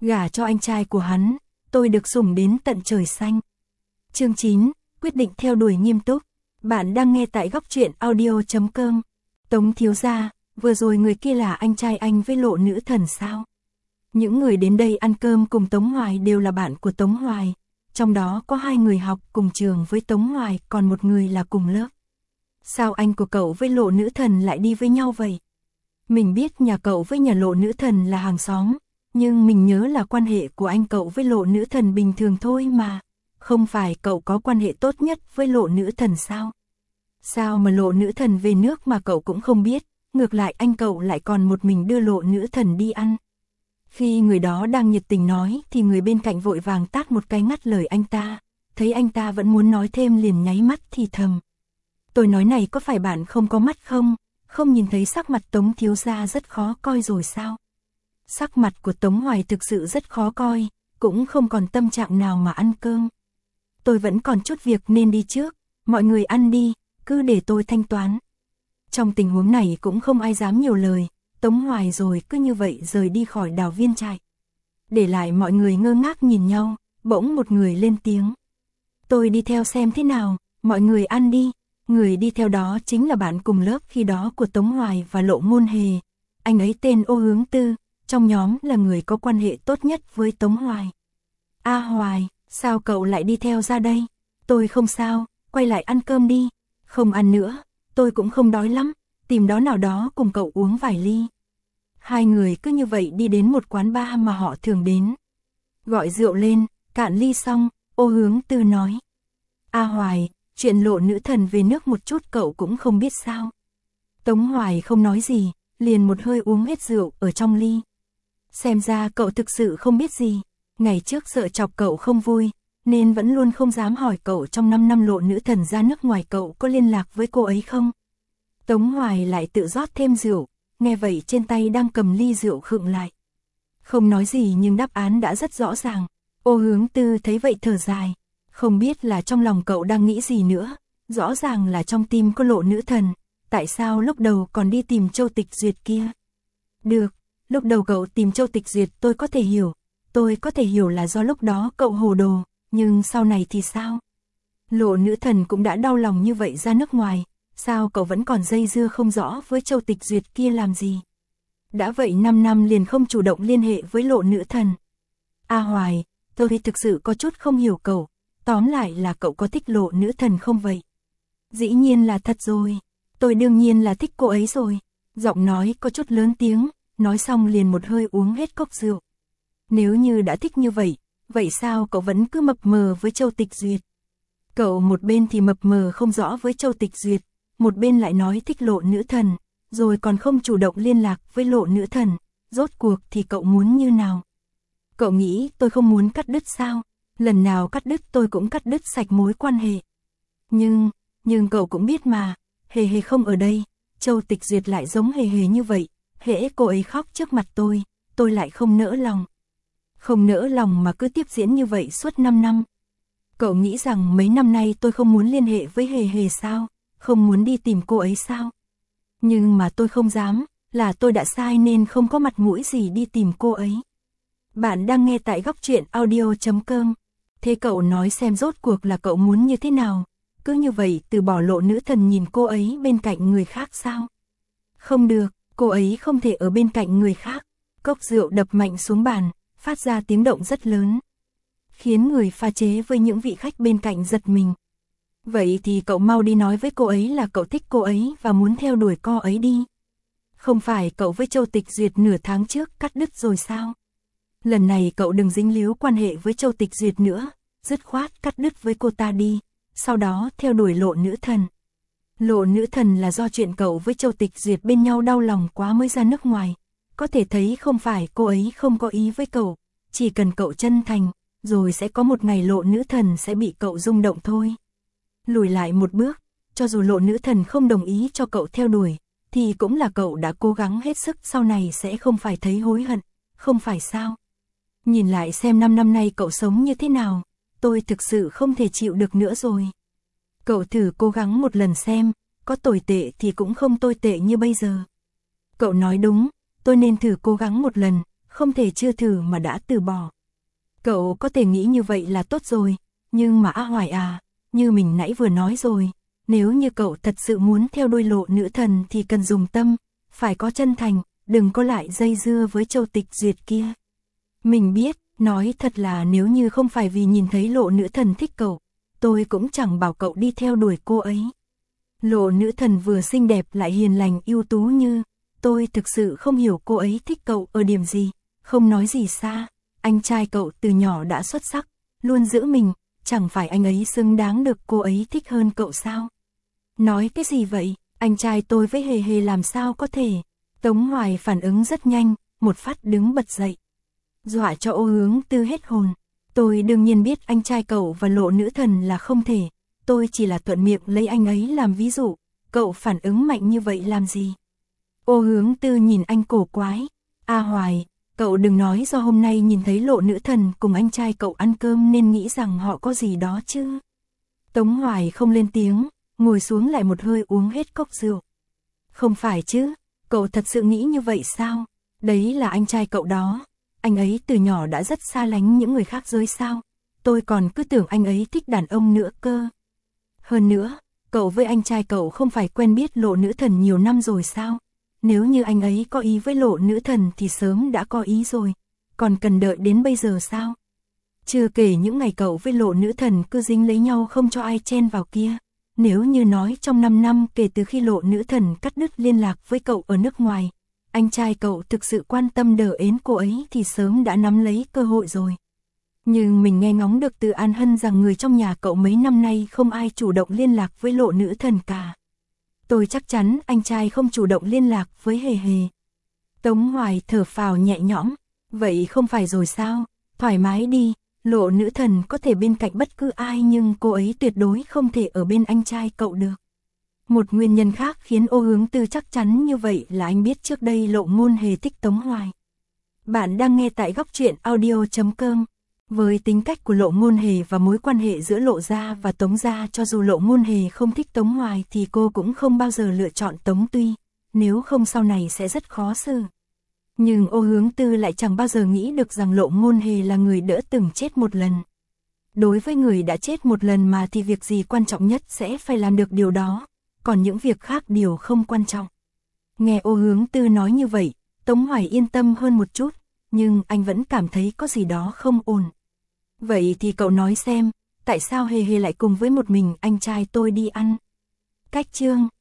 Gả cho anh trai của hắn, tôi được sủng đến tận trời xanh. Chương 9, quyết định theo đuổi nghiêm túc. Bạn đang nghe tại góc truyện audio.com. Tống thiếu gia, vừa rồi người kia là anh trai anh với Lộ nữ thần sao? Những người đến đây ăn cơm cùng Tống Hoài đều là bạn của Tống Hoài. Trong đó có 2 người học cùng trường với Tống Hoài, còn một người là cùng lớp. Sao anh của cậu với Lộ nữ thần lại đi với nhau vậy? Mình biết nhà cậu với nhà Lộ nữ thần là hàng xóm, nhưng mình nhớ là quan hệ của anh cậu với Lộ nữ thần bình thường thôi mà. Không phải cậu có quan hệ tốt nhất với Lộ nữ thần sao? Sao mà Lộ nữ thần về nước mà cậu cũng không biết, ngược lại anh cậu lại còn một mình đưa Lộ nữ thần đi ăn. Khi người đó đang nhiệt tình nói thì người bên cạnh vội vàng tát một cái ngắt lời anh ta, thấy anh ta vẫn muốn nói thêm liền nháy mắt thì thầm. Tôi nói này có phải bạn không có mắt không? Không nhìn thấy sắc mặt Tống thiếu gia rất khó coi rồi sao? Sắc mặt của Tống Hoài thực sự rất khó coi, cũng không còn tâm trạng nào mà ăn cơm. Tôi vẫn còn chút việc nên đi trước, mọi người ăn đi, cứ để tôi thanh toán. Trong tình huống này cũng không ai dám nhiều lời, Tống Hoài rồi cứ như vậy rời đi khỏi Đào Viên trại. Để lại mọi người ngơ ngác nhìn nhau, bỗng một người lên tiếng. Tôi đi theo xem thế nào, mọi người ăn đi. Người đi theo đó chính là bạn cùng lớp khi đó của Tống Hoài và Lộ Ngôn Hề. Anh ấy tên Ô Hướng Tư, trong nhóm là người có quan hệ tốt nhất với Tống Hoài. A Hoài, sao cậu lại đi theo ra đây? Tôi không sao, quay lại ăn cơm đi. Không ăn nữa, tôi cũng không đói lắm, tìm đó nào đó cùng cậu uống vài ly. 2 người cứ như vậy đi đến một quán bar mà họ thường đến. Gọi rượu lên, cạn ly xong, Ô Hướng Tư nói. A Hoài, chuyện Lộ nữ thần về nước một chút cậu cũng không biết sao? Tống Hoài không nói gì, liền một hơi uống hết rượu ở trong ly. Xem ra cậu thực sự không biết gì, ngày trước sợ chọc cậu không vui, nên vẫn luôn không dám hỏi cậu trong 5 năm Lộ nữ thần ra nước ngoài cậu có liên lạc với cô ấy không? Tống Hoài lại tự rót thêm rượu, nghe vậy trên tay đang cầm ly rượu khựng lại. Không nói gì nhưng đáp án đã rất rõ ràng. Ô Hướng Tư thấy vậy thở dài, không biết là trong lòng cậu đang nghĩ gì nữa, rõ ràng là trong tim có Lộ nữ thần, tại sao lúc đầu còn đi tìm Châu Tịch Duyệt kia? Được, lúc đầu cậu tìm Châu Tịch Duyệt tôi có thể hiểu là do lúc đó cậu hồ đồ, nhưng sau này thì sao? Lộ nữ thần cũng đã đau lòng như vậy ra nước ngoài, sao cậu vẫn còn dây dưa không rõ với Châu Tịch Duyệt kia làm gì? Đã vậy 5 năm liền không chủ động liên hệ với Lộ nữ thần. A Hoài, tôi thì thực sự có chút không hiểu cậu, tóm lại là cậu có thích Lộ nữ thần không vậy? Dĩ nhiên là thật rồi, tôi đương nhiên là thích cô ấy rồi. Giọng nói có chút lớn tiếng, nói xong liền một hơi uống hết cốc rượu. Nếu như đã thích như vậy, vậy sao cậu vẫn cứ mập mờ với Châu Tịch Duyệt? Cậu một bên thì mập mờ không rõ với Châu Tịch Duyệt, một bên lại nói thích Lộ nữ thần, rồi còn không chủ động liên lạc với Lộ nữ thần, rốt cuộc thì cậu muốn như nào? Cậu nghĩ tôi không muốn cắt đứt sao? Lần nào cắt đứt tôi cũng cắt đứt sạch mối quan hệ. Nhưng cậu cũng biết mà, Hề Hề không ở đây, Châu Tịch Duyệt lại giống Hề Hề như vậy, hễ cô ấy khóc trước mặt tôi lại không nỡ lòng. Không nỡ lòng mà cứ tiếp diễn như vậy suốt 5 năm. Cậu nghĩ rằng mấy năm nay tôi không muốn liên hệ với Hề Hề sao? Không muốn đi tìm cô ấy sao? Nhưng mà tôi không dám, là tôi đã sai nên không có mặt mũi gì đi tìm cô ấy. Bạn đang nghe tại góc truyện audio.com. Thế cậu nói xem rốt cuộc là cậu muốn như thế nào? Cứ như vậy từ bỏ Lộ nữ thần nhìn cô ấy bên cạnh người khác sao? Không được, cô ấy không thể ở bên cạnh người khác. Cốc rượu đập mạnh xuống bàn, phát ra tiếng động rất lớn, khiến người pha chế với những vị khách bên cạnh giật mình. Vậy thì cậu mau đi nói với cô ấy là cậu thích cô ấy và muốn theo đuổi cô ấy đi. Không phải cậu với Châu Tịch Duyệt nửa tháng trước cắt đứt rồi sao? Lần này cậu đừng dính líu quan hệ với Châu Tịch Duyệt nữa, dứt khoát cắt đứt với cô ta đi, sau đó theo đuổi Lộ nữ thần. Lộ nữ thần là do chuyện cậu với Châu Tịch Duyệt bên nhau đau lòng quá mới ra nước ngoài. Có thể thấy không phải cô ấy không có ý với cậu, chỉ cần cậu chân thành, rồi sẽ có một ngày Lộ nữ thần sẽ bị cậu rung động thôi. Lùi lại một bước, cho dù Lộ nữ thần không đồng ý cho cậu theo đuổi, thì cũng là cậu đã cố gắng hết sức, sau này sẽ không phải thấy hối hận, không phải sao? Nhìn lại xem 5 năm nay cậu sống như thế nào, tôi thực sự không thể chịu được nữa rồi. Cậu thử cố gắng một lần xem, có tồi tệ thì cũng không tồi tệ như bây giờ. Cậu nói đúng, tôi nên thử cố gắng một lần, không thể chưa thử mà đã từ bỏ. Cậu có thể nghĩ như vậy là tốt rồi, nhưng mà A Hoài à, như mình nãy vừa nói rồi, nếu như cậu thật sự muốn theo đuôi Lộ nữ thần thì cần dùng tâm, phải có chân thành, đừng có lại dây dưa với Châu Tịch Duyệt kia. Mình biết, nói thật là nếu như không phải vì nhìn thấy Lộ nữ thần thích cậu, tôi cũng chẳng bảo cậu đi theo đuổi cô ấy. Lộ nữ thần vừa xinh đẹp lại hiền lành ưu tú như, tôi thực sự không hiểu cô ấy thích cậu ở điểm gì, không nói gì xa, anh trai cậu từ nhỏ đã xuất sắc, luôn giữ mình, chẳng phải anh ấy xứng đáng được cô ấy thích hơn cậu sao? Nói cái gì vậy, anh trai tôi với Hề Hề làm sao có thể? Tống Hoài phản ứng rất nhanh, một phát đứng bật dậy. Dọa cho Ô Hướng Tư hết hồn. Tôi đương nhiên biết anh trai cậu và Lộ nữ thần là không thể, tôi chỉ là thuận miệng lấy anh ấy làm ví dụ, cậu phản ứng mạnh như vậy làm gì? Ô Hướng Tư nhìn anh cổ quái. A Hoài, cậu đừng nói do hôm nay nhìn thấy Lộ nữ thần cùng anh trai cậu ăn cơm nên nghĩ rằng họ có gì đó chứ. Tống Hoài không lên tiếng, ngồi xuống lại một hơi uống hết cốc rượu. Không phải chứ, cậu thật sự nghĩ như vậy sao? Đấy là anh trai cậu đó. Anh ấy từ nhỏ đã rất xa lánh những người khác giới sao? Tôi còn cứ tưởng anh ấy thích đàn ông nữa cơ. Hơn nữa, cậu với anh trai cậu không phải quen biết Lộ nữ thần nhiều năm rồi sao? Nếu như anh ấy có ý với Lộ nữ thần thì sớm đã có ý rồi. Còn cần đợi đến bây giờ sao? Chưa kể những ngày cậu với Lộ nữ thần cứ dính lấy nhau không cho ai chen vào kia. Nếu như nói trong 5 năm kể từ khi Lộ nữ thần cắt đứt liên lạc với cậu ở nước ngoài, anh trai cậu thực sự quan tâm đỡ ến cô ấy thì sớm đã nắm lấy cơ hội rồi. Nhưng mình nghe ngóng được từ An Hân rằng người trong nhà cậu mấy năm nay không ai chủ động liên lạc với Lộ nữ thần cả. Tôi chắc chắn anh trai không chủ động liên lạc với Hề Hề. Tống Hoài thở phào nhẹ nhõm, vậy không phải rồi sao, thoải mái đi, Lộ nữ thần có thể bên cạnh bất cứ ai nhưng cô ấy tuyệt đối không thể ở bên anh trai cậu được. Một nguyên nhân khác khiến Ô Hướng Tư chắc chắn như vậy là anh biết trước đây Lộ Ngôn Hề thích Tống Hoài. Bạn đang nghe tại góc truyện audio.com. Với tính cách của Lộ Ngôn Hề và mối quan hệ giữa Lộ gia và Tống gia, cho dù Lộ Ngôn Hề không thích Tống Hoài thì cô cũng không bao giờ lựa chọn Tống Tuy, nếu không sau này sẽ rất khó xử. Nhưng Ô Hướng Tư lại chẳng bao giờ nghĩ được rằng Lộ Ngôn Hề là người đỡ từng chết một lần. Đối với người đã chết một lần mà thì việc gì quan trọng nhất sẽ phải làm được điều đó, còn những việc khác đều không quan trọng. Nghe Ô Hướng Tư nói như vậy, Tống Hoài yên tâm hơn một chút, nhưng anh vẫn cảm thấy có gì đó không ổn. Vậy thì cậu nói xem, tại sao Hề Hề lại cùng với một mình anh trai tôi đi ăn? Cách chương